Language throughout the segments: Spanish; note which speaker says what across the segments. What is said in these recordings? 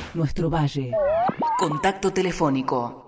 Speaker 1: nuestro valle.
Speaker 2: Contacto telefónico.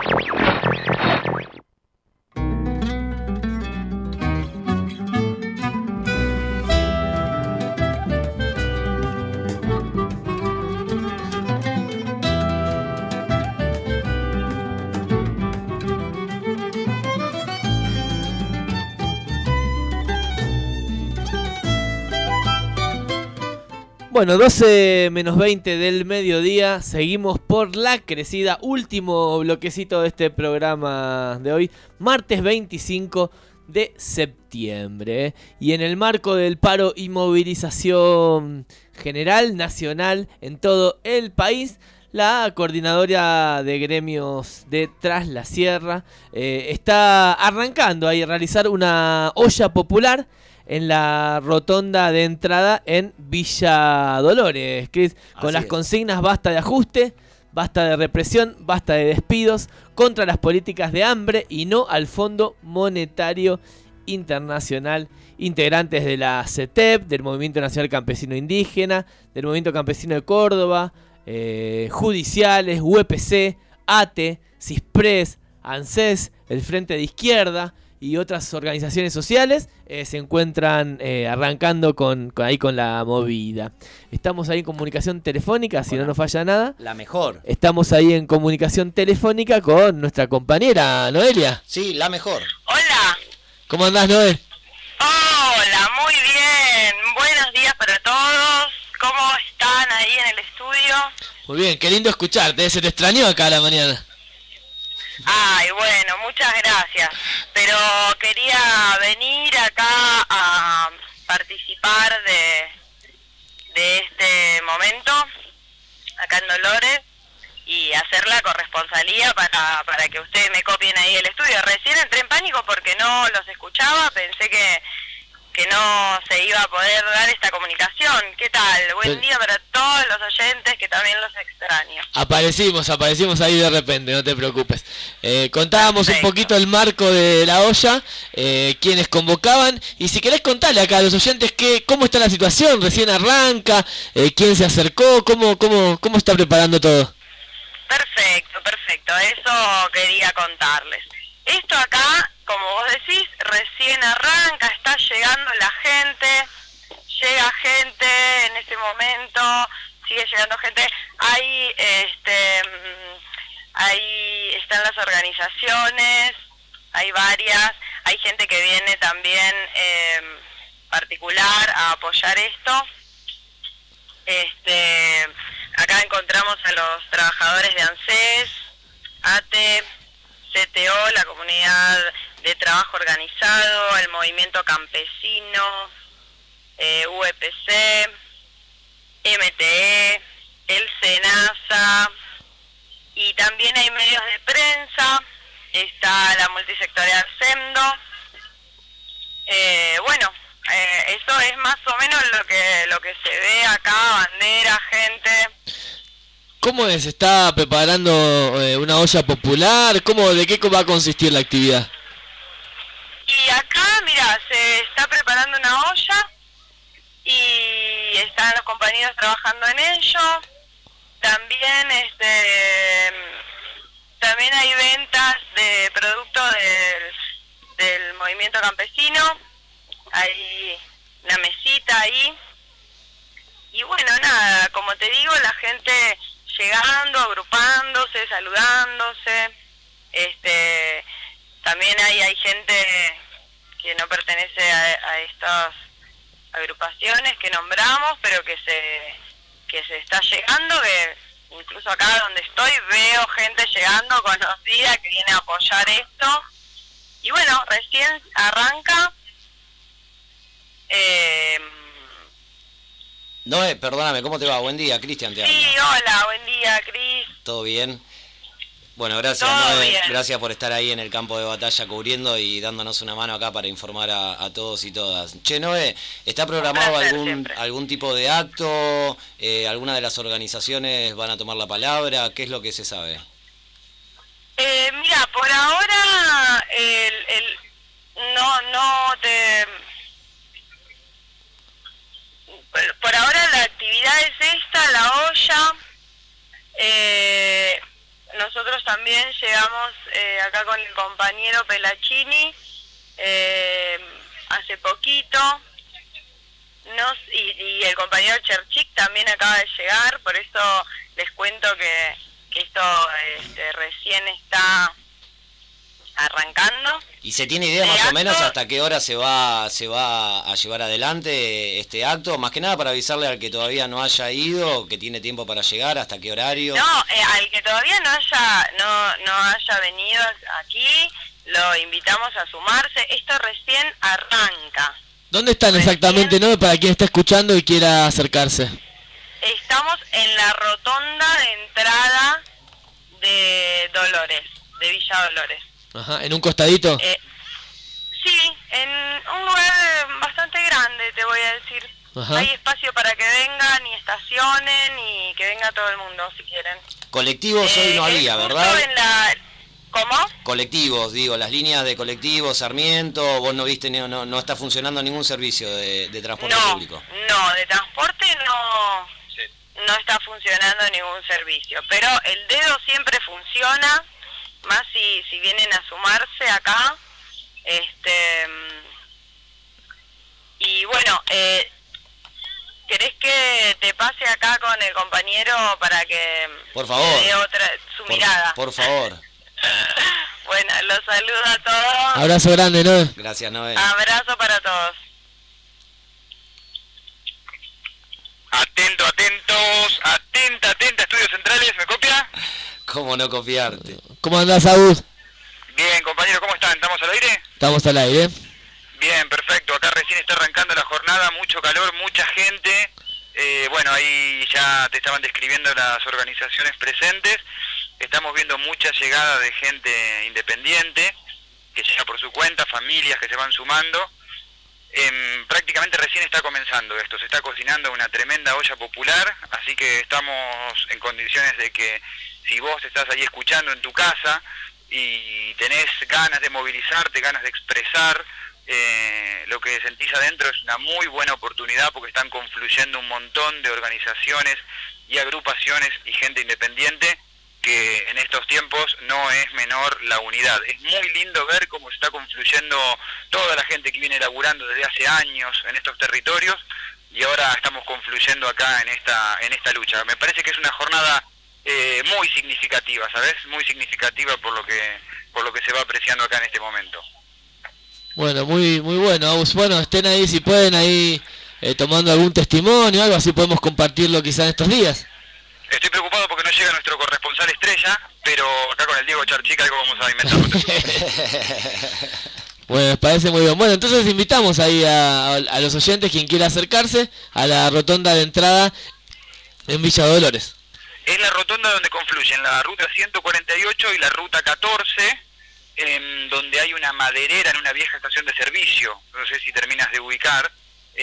Speaker 3: Bueno, 12 menos 20 del mediodía, seguimos por la crecida, último bloquecito de este programa de hoy, martes 25 de septiembre. Y en el marco del paro y movilización general, nacional, en todo el país, la coordinadora de gremios de Tras la Sierra está arrancando ahí a realizar una olla popular en la rotonda de entrada en Villa Dolores, Chris, con las consignas basta de ajuste, basta de represión, basta de despidos, contra las políticas de hambre y no al Fondo Monetario Internacional. Integrantes de la CETEP, del Movimiento Nacional Campesino Indígena, del Movimiento Campesino de Córdoba, judiciales, UPC, ATE, CISPRES, ANSES, el Frente de Izquierda y otras organizaciones sociales se encuentran arrancando con la movida. Estamos ahí en comunicación telefónica, si no nos falla nada.
Speaker 4: La mejor.
Speaker 3: Estamos ahí en comunicación telefónica con nuestra compañera Noelia.
Speaker 4: Sí, la mejor.
Speaker 5: Hola.
Speaker 3: ¿Cómo andás, Noel?
Speaker 5: Hola, muy bien. Buenos días para todos. ¿Cómo están ahí en el estudio?
Speaker 3: Muy bien, qué lindo escucharte. Se te extrañó acá a la mañana.
Speaker 5: Ay, bueno, muchas gracias. Pero quería venir acá a participar de este momento, acá en Dolores, y hacer la corresponsalía para que ustedes me copien ahí el estudio. Recién entré en pánico porque no los escuchaba, pensé que no se iba a poder dar esta comunicación. ¿Qué tal? Buen día para todos los oyentes, que también los extraño.
Speaker 3: Aparecimos ahí de repente, no te preocupes. Contábamos un poquito el marco de la olla, quienes convocaban, y si querés contarle acá a los oyentes cómo está la situación, recién arranca, quién se acercó, cómo está preparando todo.
Speaker 5: Perfecto, eso quería contarles. Esto acá, como vos decís, recién arranca, está llegando la gente, llega gente en este momento, sigue llegando gente, ahí están las organizaciones, hay varias, hay gente que viene también particular a apoyar esto. Acá encontramos a los trabajadores de ANSES, ATE, CTO, la Comunidad de Trabajo Organizado, el Movimiento Campesino, UPC, MTE, el SENASA, y también hay medios de prensa, está la multisectorial SEMDO. Eso es más o menos lo que se ve acá, bandera, gente.
Speaker 3: ¿Cómo se está preparando una olla popular? ¿De qué va a consistir la actividad?
Speaker 5: Y acá, mira, se está preparando una olla y están los compañeros trabajando en ello. También también hay ventas de productos del movimiento campesino. Hay una mesita ahí. Y bueno, nada, como te digo, la gente llegando, agrupándose, saludándose. También hay gente que no pertenece a estas agrupaciones que nombramos, pero que se está llegando, que incluso acá donde estoy veo gente llegando conocida que viene a apoyar esto. Y bueno, recién arranca.
Speaker 4: Noé, perdóname, ¿cómo te va? Buen día, Cristian te habla.
Speaker 5: Sí, hola, buen día, Cris.
Speaker 4: ¿Todo bien? Bueno, gracias,
Speaker 5: Todo
Speaker 4: Noé.
Speaker 5: bien.
Speaker 4: Gracias por estar ahí en el campo de batalla cubriendo y dándonos una mano acá para informar a todos y todas. Che, Noé, ¿está programado algún tipo de acto? ¿Alguna de las organizaciones van a tomar la palabra? ¿Qué es lo que se sabe?
Speaker 5: Mira, por ahora por ahora la actividad es esta, la olla. nosotros también llegamos acá con el compañero Pelachini hace poquito, y el compañero Cherchik también acaba de llegar, por eso les cuento que esto recién está arrancando.
Speaker 4: ¿Y se tiene idea más o menos hasta qué hora se va a llevar adelante este acto? Más que nada para avisarle al que todavía no haya ido, que tiene tiempo para llegar, hasta qué horario.
Speaker 5: No, al que todavía no haya venido aquí, lo invitamos a sumarse. Esto recién arranca.
Speaker 3: ¿Dónde están exactamente, no? Para quien está escuchando y quiera acercarse.
Speaker 5: Estamos en la rotonda de entrada de Dolores, de Villa Dolores.
Speaker 3: Ajá, ¿en un costadito?
Speaker 5: Sí, en un lugar bastante grande, te voy a decir.
Speaker 3: Ajá.
Speaker 5: Hay espacio para que vengan y estacionen y que venga todo el mundo, si quieren.
Speaker 4: Colectivos hoy no había,
Speaker 5: justo
Speaker 4: ¿verdad?
Speaker 5: ¿Cómo?
Speaker 4: Colectivos, digo, las líneas de colectivos, Sarmiento, vos no viste, no está funcionando ningún servicio de transporte público.
Speaker 5: No, de transporte no está funcionando ningún servicio, pero el dedo siempre funciona, más si vienen a sumarse acá, y bueno, ¿querés que te pase acá con el compañero para que
Speaker 4: por favor,
Speaker 5: te dé su mirada?
Speaker 4: Por favor.
Speaker 5: Bueno, los saludo a todos.
Speaker 3: Abrazo grande, Noé.
Speaker 4: Gracias, Noé.
Speaker 5: Abrazo para todos.
Speaker 1: Atentos, atenta, Estudios Centrales, ¿me copia?
Speaker 4: ¿Cómo no copiarte?
Speaker 3: ¿Cómo andás, Agus?
Speaker 1: Bien, compañero, ¿cómo están? ¿Estamos al aire?
Speaker 3: Estamos al aire.
Speaker 1: Bien, perfecto. Acá recién está arrancando la jornada, mucho calor, mucha gente. Bueno, ahí ya te estaban describiendo las organizaciones presentes. Estamos viendo mucha llegada de gente independiente, que llega por su cuenta, familias que se van sumando. Prácticamente recién está comenzando esto, se está cocinando una tremenda olla popular, así que estamos en condiciones de que si vos estás ahí escuchando en tu casa y tenés ganas de movilizarte, ganas de expresar lo que sentís adentro, es una muy buena oportunidad porque están confluyendo un montón de organizaciones y agrupaciones y gente independiente, que en estos tiempos no es menor la unidad. Es muy lindo ver cómo se está confluyendo toda la gente que viene laburando desde hace años en estos territorios y ahora estamos confluyendo acá en esta lucha. Me parece que es una jornada muy significativa, ¿sabes? Muy significativa por lo que se va apreciando acá en este momento.
Speaker 3: Bueno, muy bueno, Agus. Bueno, estén ahí si pueden, ahí tomando algún testimonio, algo así podemos compartirlo quizá en estos días.
Speaker 1: Estoy preocupado porque no llega nuestro corresponsal estrella, pero acá con el Diego Charchica algo vamos a inventar.
Speaker 3: Bueno, me parece muy bien. Bueno, entonces invitamos ahí a los oyentes, quien quiera acercarse, a la rotonda de entrada en Villa Dolores.
Speaker 1: Es la rotonda donde confluyen la ruta 148 y la ruta 14, donde hay una maderera en una vieja estación de servicio, no sé si terminas de ubicar.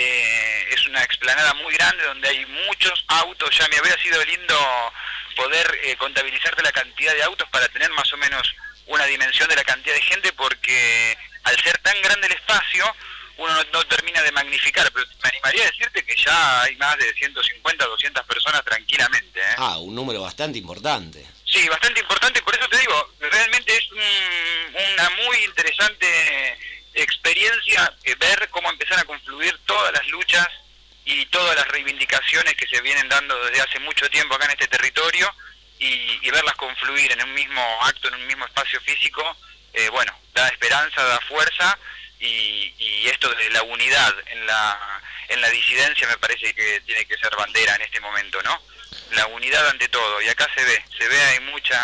Speaker 1: Es una explanada muy grande donde hay muchos autos. Ya me habría sido lindo poder contabilizarte la cantidad de autos para tener más o menos una dimensión de la cantidad de gente, porque al ser tan grande el espacio uno no termina de magnificar, pero me animaría a decirte que ya hay más de 150, 200 personas tranquilamente, ¿eh?
Speaker 4: Un número bastante importante.
Speaker 1: Sí, bastante importante, por eso te digo, realmente es una muy interesante experiencia ver cómo empiezan a confluir todas las luchas y todas las reivindicaciones que se vienen dando desde hace mucho tiempo acá en este territorio y verlas confluir en un mismo acto, en un mismo espacio físico, bueno, da esperanza, da fuerza y esto de la unidad en la disidencia me parece que tiene que ser bandera en este momento, ¿no? La unidad ante todo, y acá se ve, hay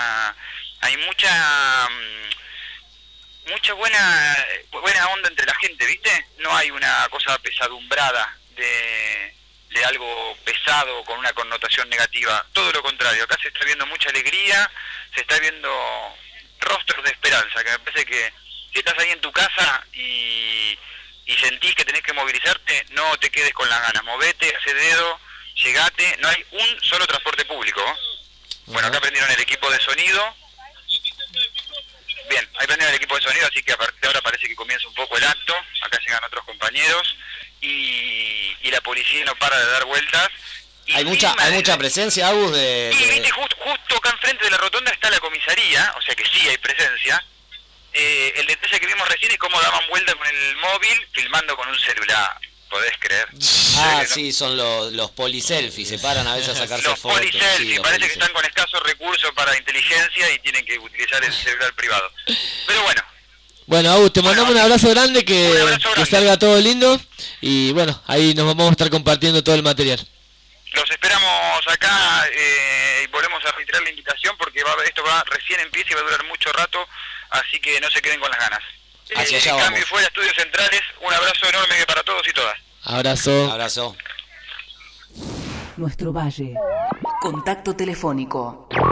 Speaker 1: mucha buena onda entre la gente, ¿viste? No hay una cosa apesadumbrada de algo pesado con una connotación negativa, todo lo contrario, acá se está viendo mucha alegría, se está viendo rostros de esperanza, que me parece que si estás ahí en tu casa y sentís que tenés que movilizarte, no te quedes con las ganas, movete, hace dedo, llegate, no hay un solo transporte público. Bueno, acá prendieron el equipo de sonido. Bien, ahí prendieron el equipo de sonido, así que a partir de ahora parece que comienza un poco el acto. Acá llegan otros compañeros y la policía no para de dar vueltas.
Speaker 4: Hay mucha presencia, Agus,
Speaker 1: Sí, viste, justo acá enfrente de la rotonda está la comisaría, o sea que sí hay presencia. El detalle que vimos recién es cómo daban vuelta con el móvil filmando con un celular. ¿Podés creer?
Speaker 4: Sí, son los poliselfies, se paran a veces a sacarse
Speaker 1: los
Speaker 4: fotos.
Speaker 1: poliselfies,
Speaker 4: Sí,
Speaker 1: parece que están con escasos recursos para inteligencia y tienen que utilizar el celular privado. Pero bueno.
Speaker 3: Bueno, Agus, te mandamos un abrazo grande, que salga todo lindo. Y bueno, ahí nos vamos a estar compartiendo todo el material.
Speaker 1: Los esperamos acá y volvemos a reiterar la invitación porque esto recién empieza y va a durar mucho rato, así que no se queden con las ganas.
Speaker 4: Hacia allá
Speaker 1: Cambio
Speaker 4: vamos.
Speaker 1: fuera, Estudios Centrales, un abrazo enorme para todos y todas.
Speaker 3: Abrazo.
Speaker 4: Abrazo.
Speaker 2: Nuestro Valle. Contacto telefónico